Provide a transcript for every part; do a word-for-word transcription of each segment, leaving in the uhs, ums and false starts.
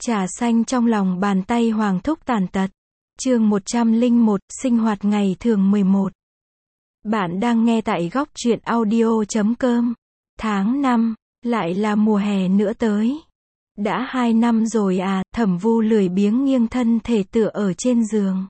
Trà xanh trong lòng bàn tay Hoàng thúc tàn tật. Chương một trăm lẻ một, sinh hoạt ngày thường mười một. Bạn đang nghe tại góc truyện audio chấm com. Tháng năm, lại là mùa hè nữa tới. Đã hai năm rồi à, Thẩm Vu lười biếng nghiêng thân thể tựa ở trên giường.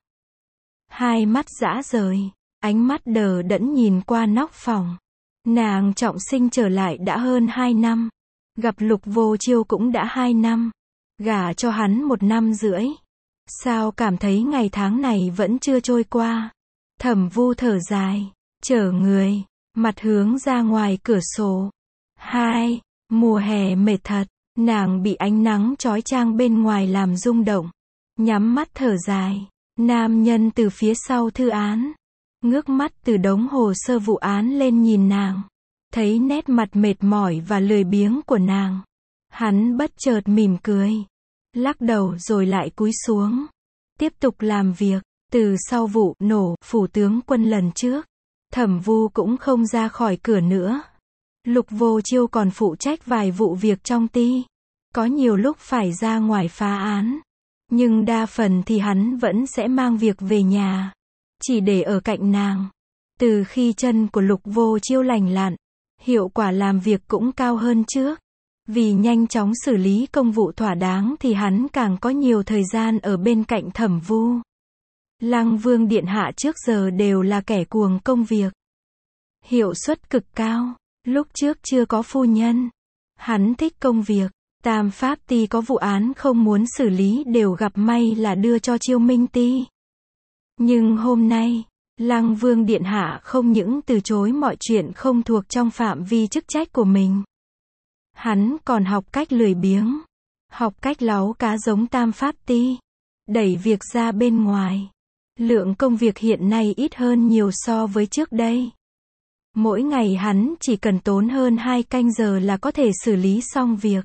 Hai mắt dã rời, ánh mắt đờ đẫn nhìn qua nóc phòng. Nàng trọng sinh trở lại đã hơn hai năm. Gặp Lục Vô Chiêu cũng đã hai năm. Gả cho hắn một năm rưỡi. Sao cảm thấy ngày tháng này vẫn chưa trôi qua? Thẩm Vu thở dài, trở người, mặt hướng ra ngoài cửa sổ. Hai, mùa hè mệt thật, nàng bị ánh nắng chói chang bên ngoài làm rung động. Nhắm mắt thở dài, nam nhân từ phía sau thư án, ngước mắt từ đống hồ sơ vụ án lên nhìn nàng. Thấy nét mặt mệt mỏi và lười biếng của nàng. Hắn bất chợt mỉm cười. Lắc đầu rồi lại cúi xuống. Tiếp tục làm việc. Từ sau vụ nổ phủ tướng quân lần trước, Thẩm Vu cũng không ra khỏi cửa nữa. Lục Vô Chiêu còn phụ trách vài vụ việc trong ty. Có nhiều lúc phải ra ngoài phá án. Nhưng đa phần thì hắn vẫn sẽ mang việc về nhà. Chỉ để ở cạnh nàng. Từ khi chân của Lục Vô Chiêu lành lặn, hiệu quả làm việc cũng cao hơn trước. Vì nhanh chóng xử lý công vụ thỏa đáng thì hắn càng có nhiều thời gian ở bên cạnh Thẩm Vu. Lăng Vương điện hạ trước giờ đều là kẻ cuồng công việc. Hiệu suất cực cao. Lúc trước chưa có phu nhân. Hắn thích công việc. Tam Pháp ty có vụ án không muốn xử lý đều gặp may là đưa cho Chiêu Minh ty. Nhưng hôm nay, Lăng Vương điện hạ không những từ chối mọi chuyện không thuộc trong phạm vi chức trách của mình. Hắn còn học cách lười biếng. Học cách láu cá giống Tam Pháp ty. Đẩy việc ra bên ngoài. Lượng công việc hiện nay ít hơn nhiều so với trước đây. Mỗi ngày hắn chỉ cần tốn hơn hai canh giờ là có thể xử lý xong việc.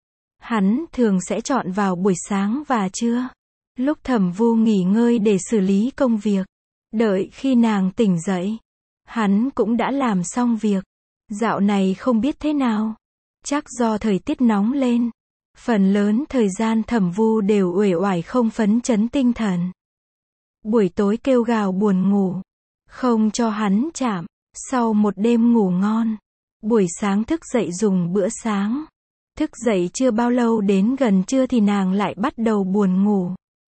Hắn thường sẽ chọn vào buổi sáng và trưa. Lúc Thẩm Vu nghỉ ngơi để xử lý công việc. Đợi khi nàng tỉnh dậy. Hắn cũng đã làm xong việc. Dạo này không biết thế nào. Chắc do thời tiết nóng lên. Phần lớn thời gian Thẩm Vu đều uể oải không phấn chấn tinh thần. Buổi tối kêu gào buồn ngủ. Không cho hắn chạm. Sau một đêm ngủ ngon. Buổi sáng thức dậy dùng bữa sáng. Thức dậy chưa bao lâu đến gần trưa thì nàng lại bắt đầu buồn ngủ.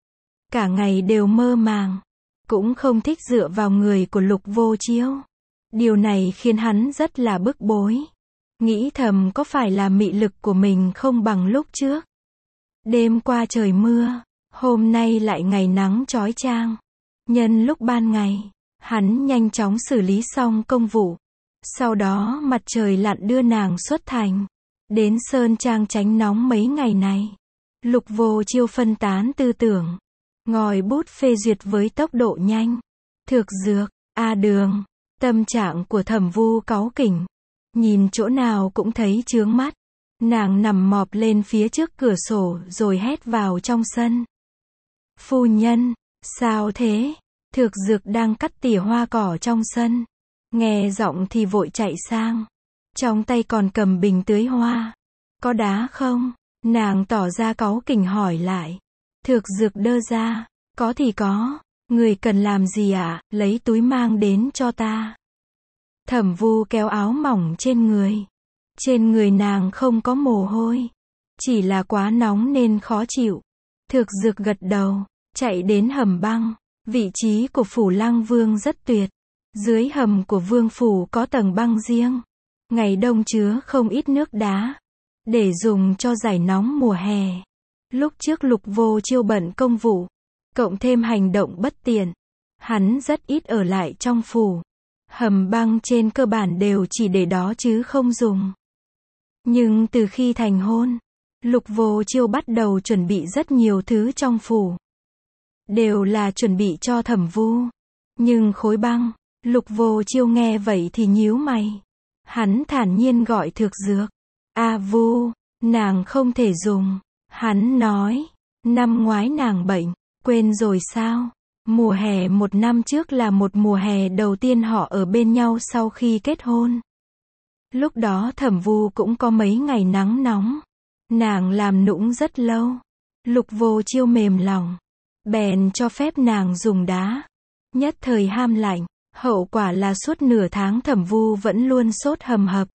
Cả ngày đều mơ màng. Cũng không thích dựa vào người của Lục Vô Chiêu. Điều này khiến hắn rất là bức bối. Nghĩ thầm có phải là mị lực của mình không bằng lúc trước. Đêm qua trời mưa. Hôm nay lại ngày nắng chói chang. Nhân lúc ban ngày, hắn nhanh chóng xử lý xong công vụ. Sau đó mặt trời lặn đưa nàng xuất thành. Đến Sơn Trang tránh nóng mấy ngày này. Lục Vô Chiêu phân tán tư tưởng. Ngòi bút phê duyệt với tốc độ nhanh. Thực dược, a đường. Tâm trạng của Thẩm Vu cáu kỉnh. Nhìn chỗ nào cũng thấy chướng mắt. Nàng nằm mọp lên phía trước cửa sổ rồi hét vào trong sân. Phu nhân, sao thế? Thực dược đang cắt tỉa hoa cỏ trong sân. Nghe giọng thì vội chạy sang. Trong tay còn cầm bình tưới hoa. Có đá không? Nàng tỏ ra cáu kỉnh hỏi lại. Thực dược đơ ra. Có thì có. Người cần làm gì ạ? À? Lấy túi mang đến cho ta. Thẩm Vu kéo áo mỏng trên người. Trên người nàng không có mồ hôi. Chỉ là quá nóng nên khó chịu. Thực dược gật đầu. Chạy đến hầm băng. Vị trí của phủ Lăng Vương rất tuyệt. Dưới hầm của vương phủ có tầng băng riêng. Ngày đông chứa không ít nước đá. Để dùng cho giải nóng mùa hè. Lúc trước Lục Vô Chiêu bận công vụ. Cộng thêm hành động bất tiện. Hắn rất ít ở lại trong phủ. Hầm băng trên cơ bản đều chỉ để đó chứ không dùng. Nhưng từ khi thành hôn, Lục Vô Chiêu bắt đầu chuẩn bị rất nhiều thứ trong phủ. Đều là chuẩn bị cho Thẩm Vu. Nhưng khối băng, Lục Vô Chiêu nghe vậy thì nhíu mày. Hắn thản nhiên gọi Thực dược. A Vu, nàng không thể dùng. Hắn nói, năm ngoái nàng bệnh, quên rồi sao? Mùa hè một năm trước là một mùa hè đầu tiên họ ở bên nhau sau khi kết hôn. Lúc đó Thẩm Vu cũng có mấy ngày nắng nóng. Nàng làm nũng rất lâu. Lục Vô Chiêu mềm lòng, bèn cho phép nàng dùng đá. Nhất thời ham lạnh, hậu quả là suốt nửa tháng Thẩm Vu vẫn luôn sốt hầm hập.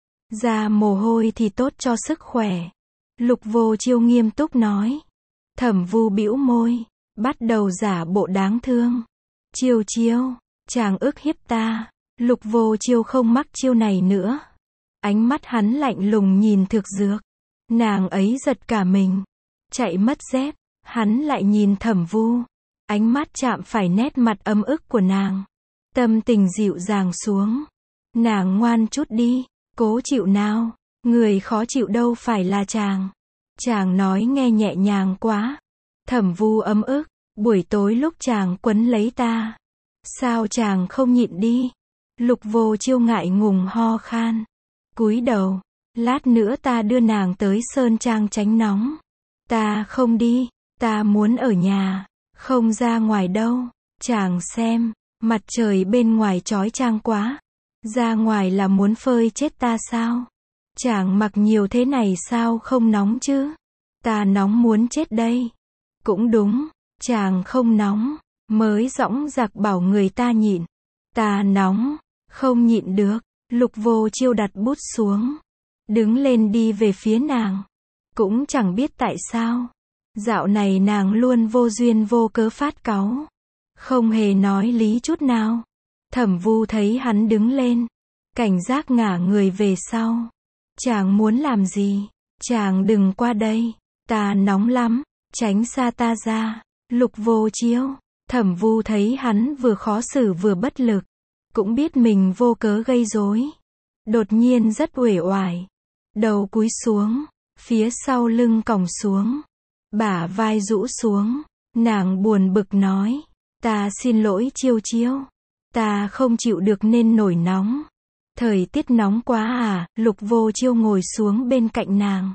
Ra mồ hôi thì tốt cho sức khỏe. Lục Vô Chiêu nghiêm túc nói. Thẩm Vu bĩu môi, bắt đầu giả bộ đáng thương. Chiêu Chiêu, chàng ức hiếp ta. Lục Vô Chiêu không mắc chiêu này nữa. Ánh mắt hắn lạnh lùng nhìn Thực Dược. Nàng ấy giật cả mình, chạy mất dép. Hắn lại nhìn Thẩm Vu, ánh mắt chạm phải nét mặt ấm ức của nàng. Tâm tình dịu dàng xuống. Nàng ngoan chút đi, cố chịu nào, người khó chịu đâu phải là chàng. Chàng nói nghe nhẹ nhàng quá. Thẩm Vu ấm ức, buổi tối lúc chàng quấn lấy ta, sao chàng không nhịn đi. Lục Vô Chiêu ngại ngùng ho khan, cúi đầu, lát nữa ta đưa nàng tới sơn trang tránh nóng. Ta không đi, ta muốn ở nhà, không ra ngoài đâu. Chàng xem, mặt trời bên ngoài chói chang quá, ra ngoài là muốn phơi chết ta sao? Chàng mặc nhiều thế này sao không nóng chứ? Ta nóng muốn chết đây. Cũng đúng, chàng không nóng, mới dõng dạc bảo người ta nhịn. Ta nóng, không nhịn được. Lục Vô Chiêu đặt bút xuống, đứng lên đi về phía nàng. Cũng chẳng biết tại sao, dạo này nàng luôn vô duyên vô cớ phát cáu, không hề nói lý chút nào. Thẩm Vu thấy hắn đứng lên, cảnh giác ngả người về sau. Chàng muốn làm gì? Chàng đừng qua đây, ta nóng lắm, tránh xa ta ra. Lục Vô Chiêu, Thẩm Vu thấy hắn vừa khó xử vừa bất lực, cũng biết mình vô cớ gây rối, đột nhiên rất uể oải, đầu cúi xuống, phía sau lưng còng xuống, bả vai rũ xuống. Nàng buồn bực nói, ta xin lỗi Chiêu Chiêu, ta không chịu được nên nổi nóng. Thời tiết nóng quá à? Lục Vô Chiêu ngồi xuống bên cạnh nàng,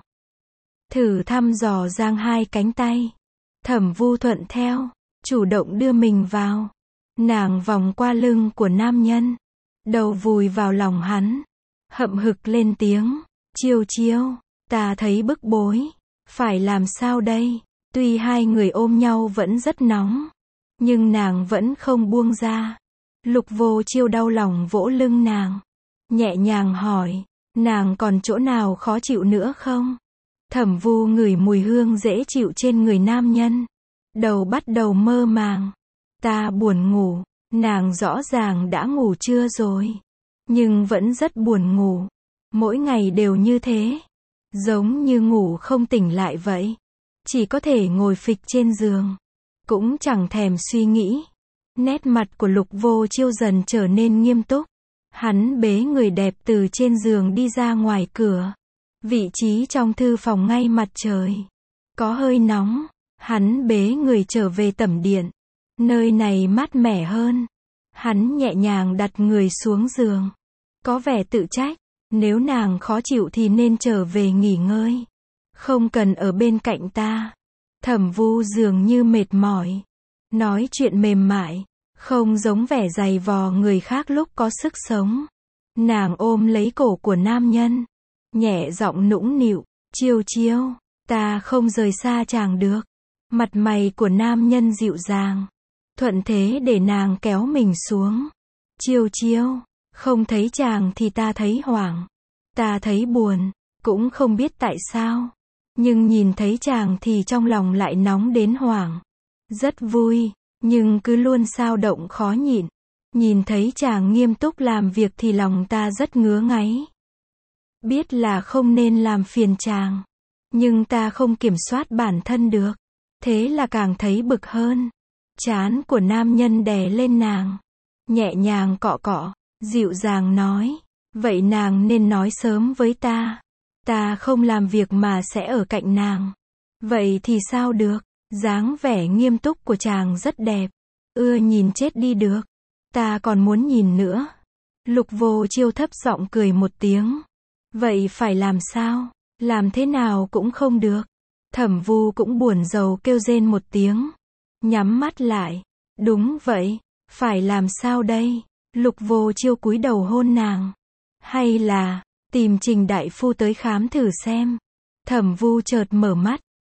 thử thăm dò giang hai cánh tay. Thẩm Vu thuận theo, chủ động đưa mình vào. Nàng vòng qua lưng của nam nhân, đầu vùi vào lòng hắn, hậm hực lên tiếng. Chiêu Chiêu, ta thấy bức bối, phải làm sao đây? Tuy hai người ôm nhau vẫn rất nóng, nhưng nàng vẫn không buông ra. Lục Vô Chiêu đau lòng vỗ lưng nàng, nhẹ nhàng hỏi, nàng còn chỗ nào khó chịu nữa không? Thẩm Vu ngửi mùi hương dễ chịu trên người nam nhân, đầu bắt đầu mơ màng. Ta buồn ngủ. Nàng rõ ràng đã ngủ trưa rồi, nhưng vẫn rất buồn ngủ. Mỗi ngày đều như thế, giống như ngủ không tỉnh lại vậy. Chỉ có thể ngồi phịch trên giường, cũng chẳng thèm suy nghĩ. Nét mặt của Lục Vô Chiêu dần trở nên nghiêm túc. Hắn bế người đẹp từ trên giường đi ra ngoài cửa. Vị trí trong thư phòng ngay mặt trời, có hơi nóng. Hắn bế người trở về tẩm điện. Nơi này mát mẻ hơn. Hắn nhẹ nhàng đặt người xuống giường, có vẻ tự trách, nếu nàng khó chịu thì nên trở về nghỉ ngơi, không cần ở bên cạnh ta. Thẩm Vu dường như mệt mỏi, nói chuyện mềm mại, không giống vẻ dày vò người khác lúc có sức sống. Nàng ôm lấy cổ của nam nhân, nhẹ giọng nũng nịu, Chiêu Chiêu, ta không rời xa chàng được. Mặt mày của nam nhân dịu dàng, thuận thế để nàng kéo mình xuống. Chiêu Chiêu, không thấy chàng thì ta thấy hoảng, ta thấy buồn, cũng không biết tại sao, nhưng nhìn thấy chàng thì trong lòng lại nóng đến hoảng. Rất vui, nhưng cứ luôn xao động khó nhịn. Nhìn thấy chàng nghiêm túc làm việc thì lòng ta rất ngứa ngáy. Biết là không nên làm phiền chàng, nhưng ta không kiểm soát bản thân được, thế là càng thấy bực hơn. Trán của nam nhân đè lên nàng, nhẹ nhàng cọ cọ, dịu dàng nói, vậy nàng nên nói sớm với ta. Ta không làm việc mà sẽ ở cạnh nàng. Vậy thì sao được? Dáng vẻ nghiêm túc của chàng rất đẹp, ưa nhìn chết đi được. Ta còn muốn nhìn nữa. Lục Vô Chiêu thấp giọng cười một tiếng. Vậy phải làm sao? Làm thế nào cũng không được. Thẩm Vu cũng buồn rầu kêu rên một tiếng, nhắm mắt lại. Đúng vậy, phải làm sao đây? Lục Vô Chiêu cúi đầu hôn nàng. Hay là tìm Trình đại phu tới khám thử xem. Thẩm Vu chợt mở mắt,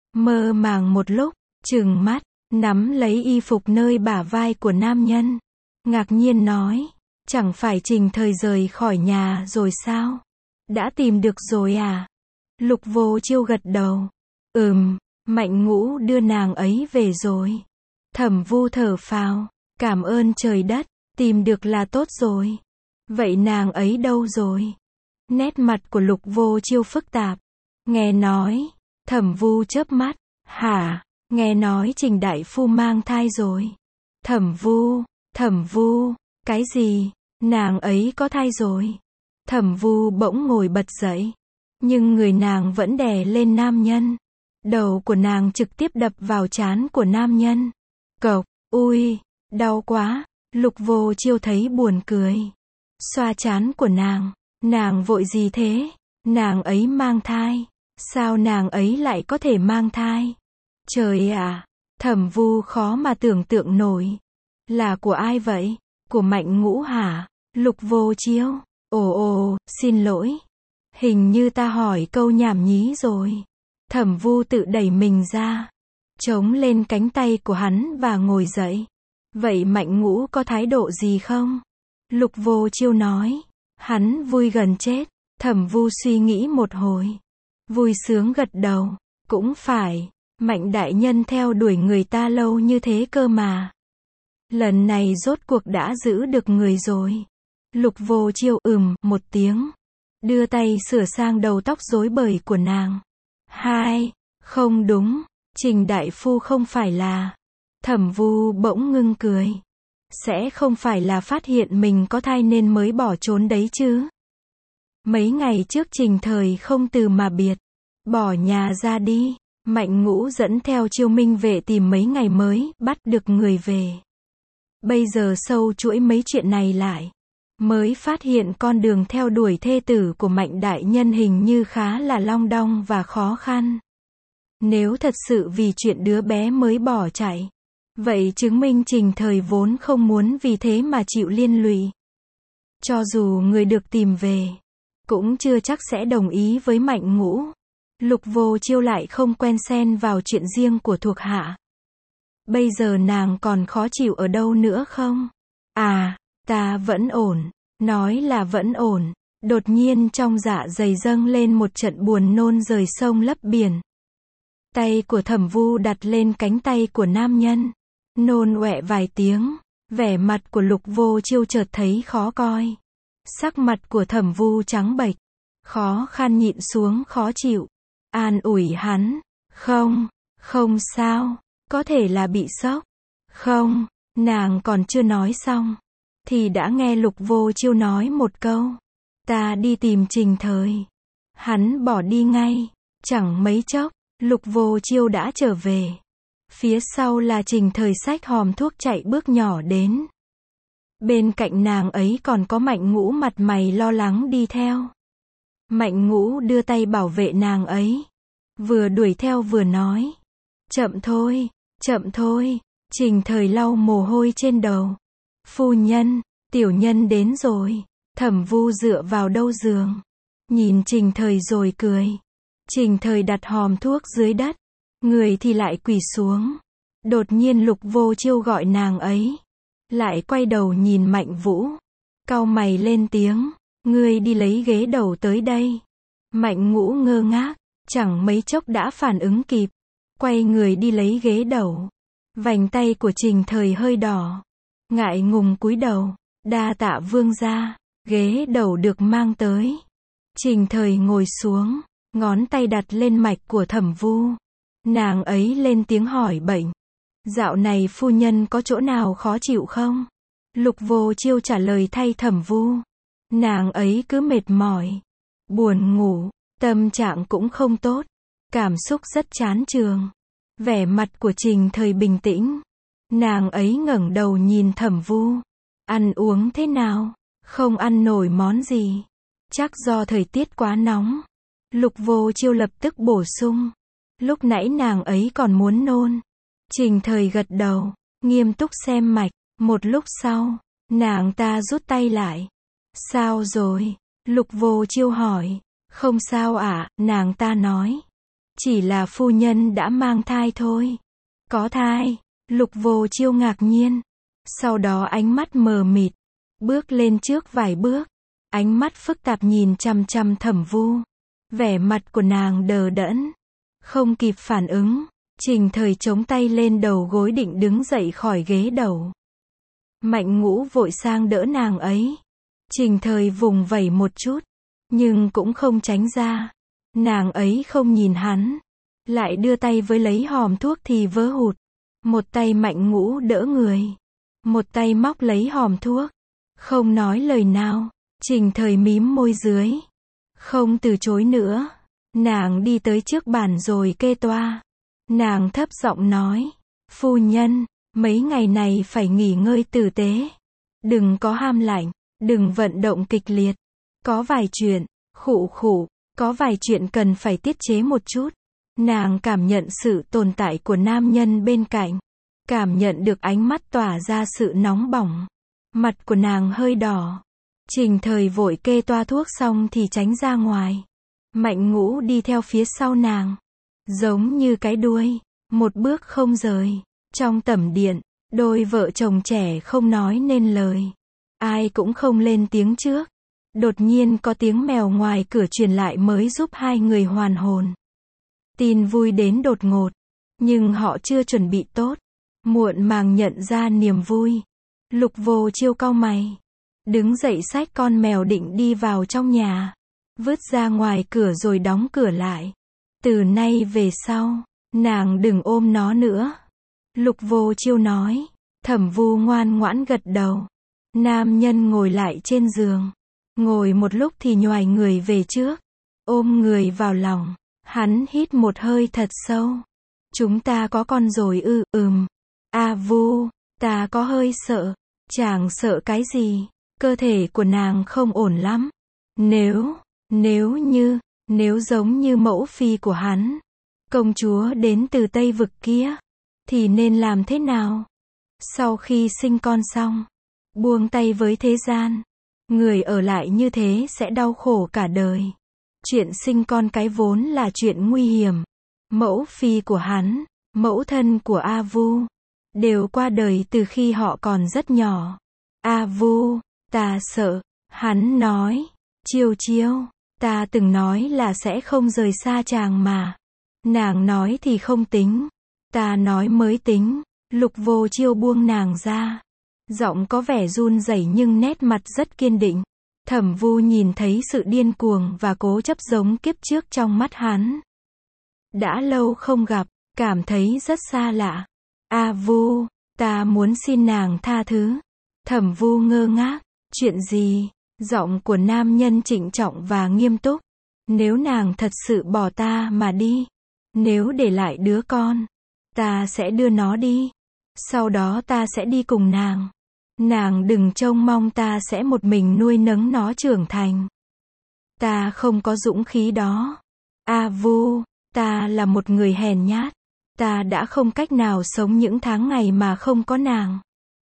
Mơ màng một lúc, trừng mắt, nắm lấy y phục nơi bả vai của nam nhân. Ngạc nhiên nói, chẳng phải Trình Thời rời khỏi nhà rồi sao? Đã tìm được rồi à? Lục Vô Chiêu gật đầu. Ừm, Mạnh Ngũ đưa nàng ấy về rồi. Thẩm Vu thở phào, cảm ơn trời đất, tìm được là tốt rồi. Vậy nàng ấy đâu rồi? Nét mặt của Lục Vô Chiêu phức tạp. Nghe nói, Thẩm Vu chớp mắt, hả? Nghe nói Trình đại phu mang thai rồi. Thẩm Vu, Thẩm Vu, cái gì? Nàng ấy có thai rồi. Thẩm Vu bỗng ngồi bật dậy, nhưng người nàng vẫn đè lên nam nhân. Đầu của nàng trực tiếp đập vào trán của nam nhân. Cộc, ui, đau quá. Lục Vô Chiêu thấy buồn cười. Xoa trán của nàng, nàng vội gì thế? Nàng ấy mang thai. Sao nàng ấy lại có thể mang thai? Trời ạ, Thẩm Vu khó mà tưởng tượng nổi. Là của ai vậy? Của Mạnh Ngũ hả? Lục Vô Chiêu, ồ ồ, xin lỗi. Hình như ta hỏi câu nhảm nhí rồi. Thẩm Vu tự đẩy mình ra, chống lên cánh tay của hắn và ngồi dậy. Vậy Mạnh Ngũ có thái độ gì không? Lục Vô Chiêu nói, hắn vui gần chết. Thẩm Vu suy nghĩ một hồi, vui sướng gật đầu, cũng phải, Mạnh đại nhân theo đuổi người ta lâu như thế cơ mà. Lần này rốt cuộc đã giữ được người rồi. Lục Vô Chiêu ừm một tiếng, đưa tay sửa sang đầu tóc rối bời của nàng. Hai, không đúng, Trình đại phu không phải là. Thẩm Vu bỗng ngưng cười. Sẽ không phải là phát hiện mình có thai nên mới bỏ trốn đấy chứ? Mấy ngày trước Trình Thời không từ mà biệt, bỏ nhà ra đi. Mạnh Ngũ dẫn theo Chiêu Minh vệ tìm mấy ngày mới bắt được người về. Bây giờ sâu chuỗi mấy chuyện này lại, mới phát hiện con đường theo đuổi thê tử của Mạnh đại nhân hình như khá là long đong và khó khăn. Nếu thật sự vì chuyện đứa bé mới bỏ chạy, vậy chứng minh Trình Thời vốn không muốn vì thế mà chịu liên lụy. Cho dù người được tìm về, cũng chưa chắc sẽ đồng ý với Mạnh Ngũ. Lục Vô Chiêu lại không quen xen vào chuyện riêng của thuộc hạ. Bây giờ nàng còn khó chịu ở đâu nữa không? À, ta vẫn ổn. Nói là vẫn ổn. Đột nhiên trong dạ dày dâng lên một trận buồn nôn rời sông lấp biển. Tay của Thẩm Vu đặt lên cánh tay của nam nhân. Nôn ọe vài tiếng. Vẻ mặt của Lục Vô Chiêu chợt thấy khó coi. Sắc mặt của Thẩm Vu trắng bệch. Khó khăn nhịn xuống khó chịu. An ủi hắn. Không, không sao. Có thể là bị sốc. Không, nàng còn chưa nói xong, thì đã nghe Lục Vô Chiêu nói một câu. Ta đi tìm Trình Thời. Hắn bỏ đi ngay. Chẳng mấy chốc, Lục Vô Chiêu đã trở về. Phía sau là Trình Thời xách hòm thuốc chạy bước nhỏ đến. Bên cạnh nàng ấy còn có Mạnh Ngũ mặt mày lo lắng đi theo. Mạnh Ngũ đưa tay bảo vệ nàng ấy. Vừa đuổi theo vừa nói. Chậm thôi, chậm thôi. Trình Thời lau mồ hôi trên đầu. Phu nhân, tiểu nhân đến rồi. Thẩm Vu dựa vào đầu giường, nhìn Trình Thời rồi cười. Trình Thời đặt hòm thuốc dưới đất, người thì lại quỳ xuống. Đột nhiên Lục Vô Chiêu gọi nàng ấy, lại quay đầu nhìn Mạnh Vũ, cau mày lên tiếng, ngươi đi lấy ghế đầu tới đây. Mạnh Ngũ ngơ ngác, chẳng mấy chốc đã phản ứng kịp, quay người đi lấy ghế đầu. Vành tay của Trình Thời hơi đỏ, ngại ngùng cúi đầu, đa tạ vương gia. Ghế đầu được mang tới. Trình Thời ngồi xuống, ngón tay đặt lên mạch của Thẩm Vu. Nàng ấy lên tiếng hỏi bệnh. Dạo này phu nhân có chỗ nào khó chịu không? Lục Vô Chiêu trả lời thay Thẩm Vu. Nàng ấy cứ mệt mỏi, buồn ngủ, tâm trạng cũng không tốt, cảm xúc rất chán chường. Vẻ mặt của Trình Thời bình tĩnh. Nàng ấy ngẩng đầu nhìn Thẩm Vu. Ăn uống thế nào? Không ăn nổi món gì. Chắc do thời tiết quá nóng. Lục Vô Chiêu lập tức bổ sung. Lúc nãy nàng ấy còn muốn nôn. Trình Thời gật đầu, nghiêm túc xem mạch. Một lúc sau, nàng ta rút tay lại. Sao rồi? Lục Vô Chiêu hỏi. Không sao ạ, à, nàng ta nói. Chỉ là phu nhân đã mang thai thôi. Có thai. Lục Vô Chiêu ngạc nhiên. Sau đó ánh mắt mờ mịt. Bước lên trước vài bước. Ánh mắt phức tạp nhìn chằm chằm Thẩm Vu. Vẻ mặt của nàng đờ đẫn. Không kịp phản ứng. Trình Thời chống tay lên đầu gối định đứng dậy khỏi ghế đầu. Mạnh Ngũ vội sang đỡ nàng ấy. Trình Thời vùng vẩy một chút. Nhưng cũng không tránh ra. Nàng ấy không nhìn hắn. Lại đưa tay với lấy hòm thuốc thì vỡ hụt. Một tay Mạnh Ngũ đỡ người. Một tay móc lấy hòm thuốc. Không nói lời nào. Trình Thời mím môi dưới. Không từ chối nữa. Nàng đi tới trước bàn rồi kê toa. Nàng thấp giọng nói. Phu nhân, mấy ngày này phải nghỉ ngơi tử tế. Đừng có ham lạnh. Đừng vận động kịch liệt. Có vài chuyện, khụ khụ, có vài chuyện cần phải tiết chế một chút. Nàng cảm nhận sự tồn tại của nam nhân bên cạnh. Cảm nhận được ánh mắt tỏa ra sự nóng bỏng. Mặt của nàng hơi đỏ. Trình Thời vội kê toa thuốc xong thì tránh ra ngoài. Mạnh Ngũ đi theo phía sau nàng. Giống như cái đuôi. Một bước không rời. Trong tẩm điện, đôi vợ chồng trẻ không nói nên lời. Ai cũng không lên tiếng trước. Đột nhiên có tiếng mèo ngoài cửa truyền lại mới giúp hai người hoàn hồn. Tin vui đến đột ngột. Nhưng họ chưa chuẩn bị tốt. Muộn màng nhận ra niềm vui. Lục Vô Chiêu cau mày. Đứng dậy xách con mèo định đi vào trong nhà. Vứt ra ngoài cửa rồi đóng cửa lại. Từ nay về sau, nàng đừng ôm nó nữa. Lục Vô Chiêu nói. Thẩm Vu ngoan ngoãn gật đầu. Nam nhân ngồi lại trên giường. Ngồi một lúc thì nhoài người về trước. Ôm người vào lòng. Hắn hít một hơi thật sâu. Chúng ta có con rồi ư, ừm. A Vu, ta có hơi sợ. Chàng sợ cái gì? Cơ thể của nàng không ổn lắm. Nếu, nếu như, nếu giống như mẫu phi của hắn. Công chúa đến từ Tây Vực kia. Thì nên làm thế nào? Sau khi sinh con xong. Buông tay với thế gian. Người ở lại như thế sẽ đau khổ cả đời. Chuyện sinh con cái vốn là chuyện nguy hiểm. Mẫu phi của hắn, mẫu thân của A Vu, đều qua đời từ khi họ còn rất nhỏ. A Vu, ta sợ. Hắn nói. Chiêu Chiêu, ta từng nói là sẽ không rời xa chàng mà. Nàng nói thì không tính. Ta nói mới tính. Lục Vô Chiêu buông nàng ra. Giọng có vẻ run rẩy nhưng nét mặt rất kiên định. Thẩm Vu nhìn thấy sự điên cuồng và cố chấp giống kiếp trước trong mắt hắn. Đã lâu không gặp, cảm thấy rất xa lạ. A Vu, ta muốn xin nàng tha thứ. Thẩm Vu ngơ ngác. Chuyện gì? Giọng của nam nhân trịnh trọng và nghiêm túc. Nếu nàng thật sự bỏ ta mà đi. Nếu để lại đứa con. Ta sẽ đưa nó đi. Sau đó ta sẽ đi cùng nàng. Nàng đừng trông mong ta sẽ một mình nuôi nấng nó trưởng thành. Ta không có dũng khí đó. A Vu, ta là một người hèn nhát. Ta đã không cách nào sống những tháng ngày mà không có nàng.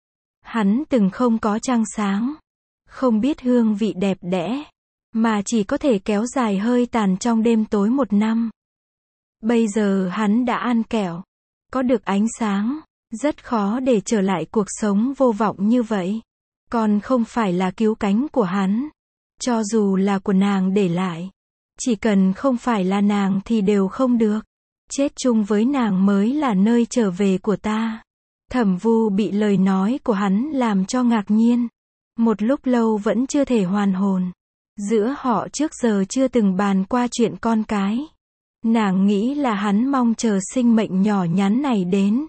Hắn từng không có trăng sáng. Không biết hương vị đẹp đẽ. Mà chỉ có thể kéo dài hơi tàn trong đêm tối một năm. Bây giờ hắn đã ăn kẹo. Có được ánh sáng. Rất khó để trở lại cuộc sống vô vọng như vậy. Còn không phải là cứu cánh của hắn. Cho dù là của nàng để lại. Chỉ cần không phải là nàng thì đều không được. Chết chung với nàng mới là nơi trở về của ta. Thẩm Vu bị lời nói của hắn làm cho ngạc nhiên. Một lúc lâu vẫn chưa thể hoàn hồn. Giữa họ trước giờ chưa từng bàn qua chuyện con cái. Nàng nghĩ là hắn mong chờ sinh mệnh nhỏ nhắn này đến.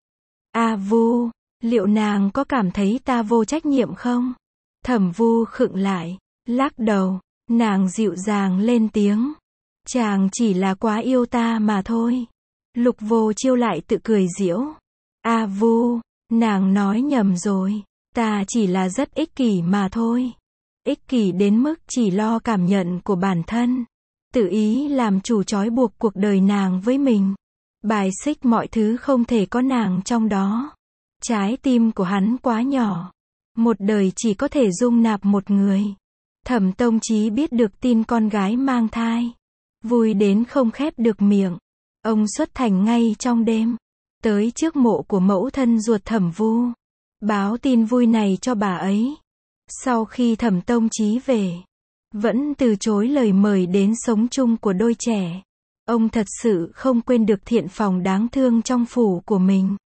A Vu, liệu nàng có cảm thấy ta vô trách nhiệm không? Thẩm Vu khựng lại, lắc đầu, nàng dịu dàng lên tiếng. Chàng chỉ là quá yêu ta mà thôi. Lục Vô Chiêu lại tự cười giễu. A Vu, nàng nói nhầm rồi, ta chỉ là rất ích kỷ mà thôi. Ích kỷ đến mức chỉ lo cảm nhận của bản thân. Tự ý làm chủ trói buộc cuộc đời nàng với mình. Bài xích mọi thứ không thể có nàng trong đó. Trái tim của hắn quá nhỏ. Một đời chỉ có thể dung nạp một người. Thẩm Tông Chí biết được tin con gái mang thai. Vui đến không khép được miệng. Ông xuất thành ngay trong đêm, tới trước mộ của mẫu thân ruột Thẩm Vu, báo tin vui này cho bà ấy. Sau khi Thẩm Tông Chí về, vẫn từ chối lời mời đến sống chung của đôi trẻ. Ông thật sự không quên được thiện phòng đáng thương trong phủ của mình.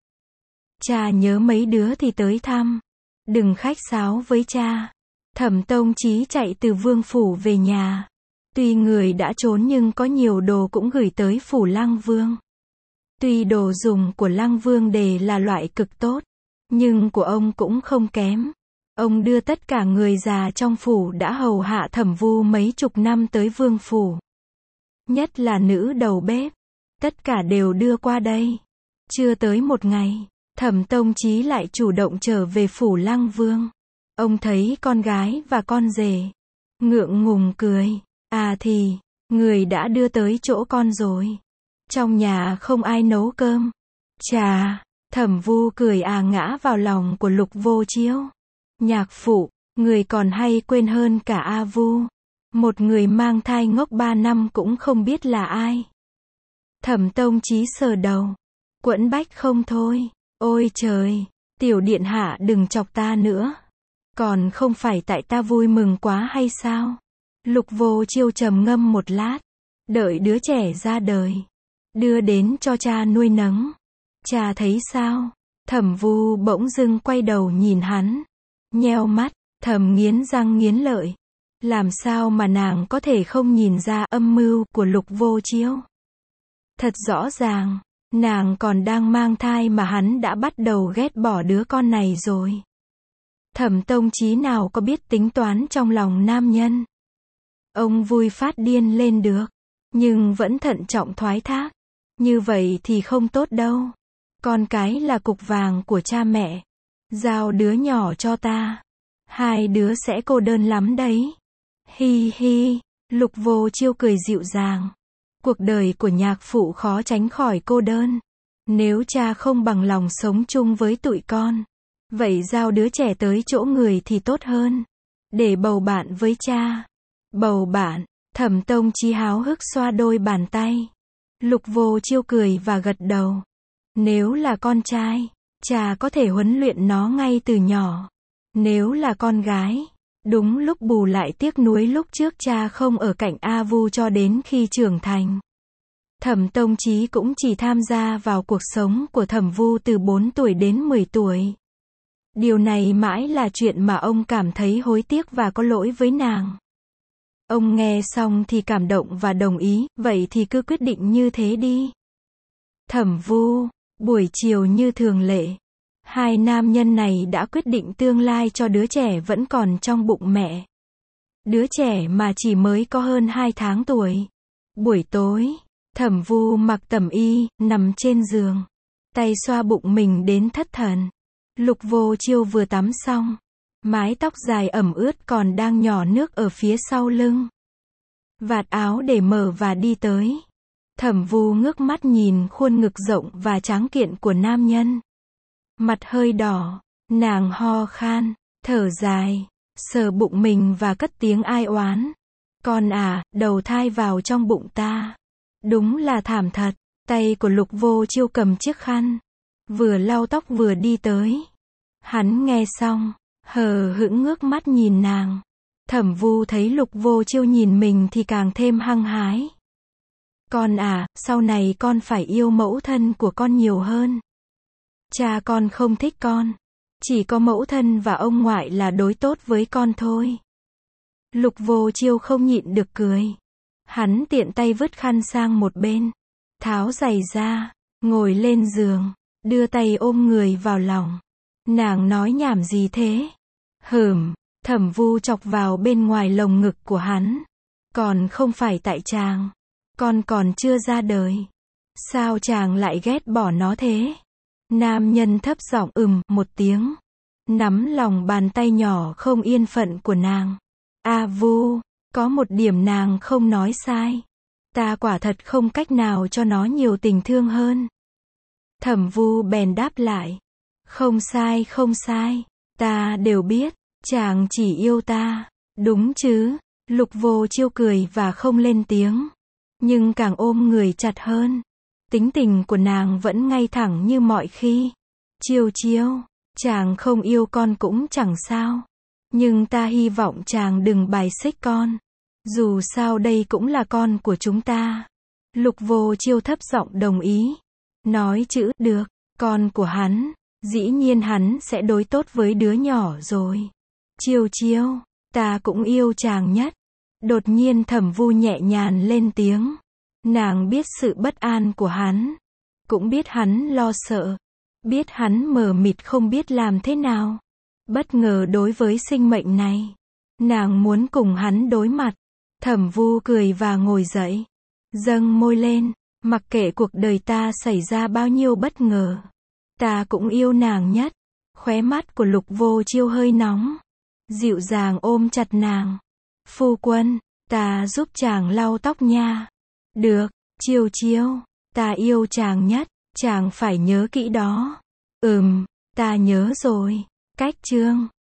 Cha nhớ mấy đứa thì tới thăm. Đừng khách sáo với cha. Thẩm Tông Chí chạy từ Vương phủ về nhà. Tuy người đã trốn nhưng có nhiều đồ cũng gửi tới phủ Lăng Vương. Tuy đồ dùng của Lăng Vương Đề là loại cực tốt, nhưng của ông cũng không kém. Ông đưa tất cả người già trong phủ đã hầu hạ Thẩm Vu mấy chục năm tới Vương phủ. Nhất là nữ đầu bếp. Tất cả đều đưa qua đây. Chưa tới một ngày, Thẩm Tông Chí lại chủ động trở về phủ Lăng Vương. Ông thấy con gái và con rể. Ngượng ngùng cười. À thì, người đã đưa tới chỗ con rồi. Trong nhà không ai nấu cơm. Chà, Thẩm Vu cười à ngã vào lòng của Lục Vô Chiếu. Nhạc phụ, người còn hay quên hơn cả A Vu. Một người mang thai ngốc ba năm cũng không biết là ai. Thẩm Tông Chí sờ đầu. Quẫn bách không thôi. Ôi trời, tiểu điện hạ đừng chọc ta nữa. Còn không phải tại ta vui mừng quá hay sao? Lục Vô Chiêu trầm ngâm một lát. Đợi đứa trẻ ra đời. Đưa đến cho cha nuôi nấng. Cha thấy sao? Thẩm Vu bỗng dưng quay đầu nhìn hắn. Nheo mắt, thầm nghiến răng nghiến lợi. Làm sao mà nàng có thể không nhìn ra âm mưu của Lục Vô Chiếu? Thật rõ ràng, nàng còn đang mang thai mà hắn đã bắt đầu ghét bỏ đứa con này rồi. Thẩm Tông Chí nào có biết tính toán trong lòng nam nhân. Ông vui phát điên lên được, nhưng vẫn thận trọng thoái thác. Như vậy thì không tốt đâu. Con cái là cục vàng của cha mẹ. Giao đứa nhỏ cho ta. Hai đứa sẽ cô đơn lắm đấy. Hi hi, Lục Vô Chiêu cười dịu dàng. Cuộc đời của nhạc phụ khó tránh khỏi cô đơn. Nếu cha không bằng lòng sống chung với tụi con, vậy giao đứa trẻ tới chỗ người thì tốt hơn. Để bầu bạn với cha. Bầu bạn, Thẩm Tông Chí háo hức xoa đôi bàn tay. Lục Vô Chiêu cười và gật đầu. Nếu là con trai, cha có thể huấn luyện nó ngay từ nhỏ. Nếu là con gái, đúng lúc bù lại tiếc nuối lúc trước cha không ở cạnh A Vu cho đến khi trưởng thành. Thẩm Tông Chí cũng chỉ tham gia vào cuộc sống của Thẩm Vu từ bốn tuổi đến mười tuổi. Điều này mãi là chuyện mà ông cảm thấy hối tiếc và có lỗi với nàng. Ông nghe xong thì cảm động và đồng ý, vậy thì cứ quyết định như thế đi. Thẩm Vu, buổi chiều như thường lệ. Hai nam nhân này đã quyết định tương lai cho đứa trẻ vẫn còn trong bụng mẹ. Đứa trẻ mà chỉ mới có hơn hai tháng tuổi. Buổi tối, Thẩm Vu mặc tẩm y, nằm trên giường. Tay xoa bụng mình đến thất thần. Lục Vô Chiêu vừa tắm xong. Mái tóc dài ẩm ướt còn đang nhỏ nước ở phía sau lưng. Vạt áo để mở và đi tới. Thẩm Vu ngước mắt nhìn khuôn ngực rộng và tráng kiện của nam nhân. Mặt hơi đỏ, nàng ho khan, thở dài, sờ bụng mình và cất tiếng ai oán. Con à, đầu thai vào trong bụng ta. Đúng là thảm thật. Tay của Lục Vô Chiêu cầm chiếc khăn. Vừa lau tóc vừa đi tới. Hắn nghe xong, hờ hững ngước mắt nhìn nàng. Thẩm Vu thấy Lục Vô Chiêu nhìn mình thì càng thêm hăng hái. Con à, sau này con phải yêu mẫu thân của con nhiều hơn. Cha con không thích con. Chỉ có mẫu thân và ông ngoại là đối tốt với con thôi. Lục Vô Chiêu không nhịn được cười. Hắn tiện tay vứt khăn sang một bên. Tháo giày ra, ngồi lên giường, đưa tay ôm người vào lòng. Nàng nói nhảm gì thế? Hừm, Thẩm Vu chọc vào bên ngoài lồng ngực của hắn. Còn không phải tại chàng. Con còn chưa ra đời. Sao chàng lại ghét bỏ nó thế? Nam nhân thấp giọng ừm một tiếng. Nắm lòng bàn tay nhỏ không yên phận của nàng. A Vu, có một điểm nàng không nói sai. Ta quả thật không cách nào cho nó nhiều tình thương hơn. Thẩm Vu bèn đáp lại. Không sai không sai. Ta đều biết. Chàng chỉ yêu ta. Đúng chứ? Lục Vô Chiêu cười và không lên tiếng. Nhưng càng ôm người chặt hơn. Tính tình của nàng vẫn ngay thẳng như mọi khi. Chiêu chiêu, chàng không yêu con cũng chẳng sao. Nhưng ta hy vọng chàng đừng bài xích con. Dù sao đây cũng là con của chúng ta. Lục Vô Chiêu thấp giọng đồng ý. Nói chữ, được, con của hắn. Dĩ nhiên hắn sẽ đối tốt với đứa nhỏ rồi. Chiêu chiêu, ta cũng yêu chàng nhất. Đột nhiên Thẩm Vu nhẹ nhàng lên tiếng. Nàng biết sự bất an của hắn. Cũng biết hắn lo sợ. Biết hắn mờ mịt không biết làm thế nào. Bất ngờ đối với sinh mệnh này. Nàng muốn cùng hắn đối mặt. Thẩm Vu cười và ngồi dậy. Dâng môi lên. Mặc kệ cuộc đời ta xảy ra bao nhiêu bất ngờ. Ta cũng yêu nàng nhất. Khóe mắt của Lục Vô Chiêu hơi nóng. Dịu dàng ôm chặt nàng. Phu quân, ta giúp chàng lau tóc nha. Được, Chiêu chiêu, ta yêu chàng nhất, chàng phải nhớ kỹ đó. Ừm, ta nhớ rồi. Cách chương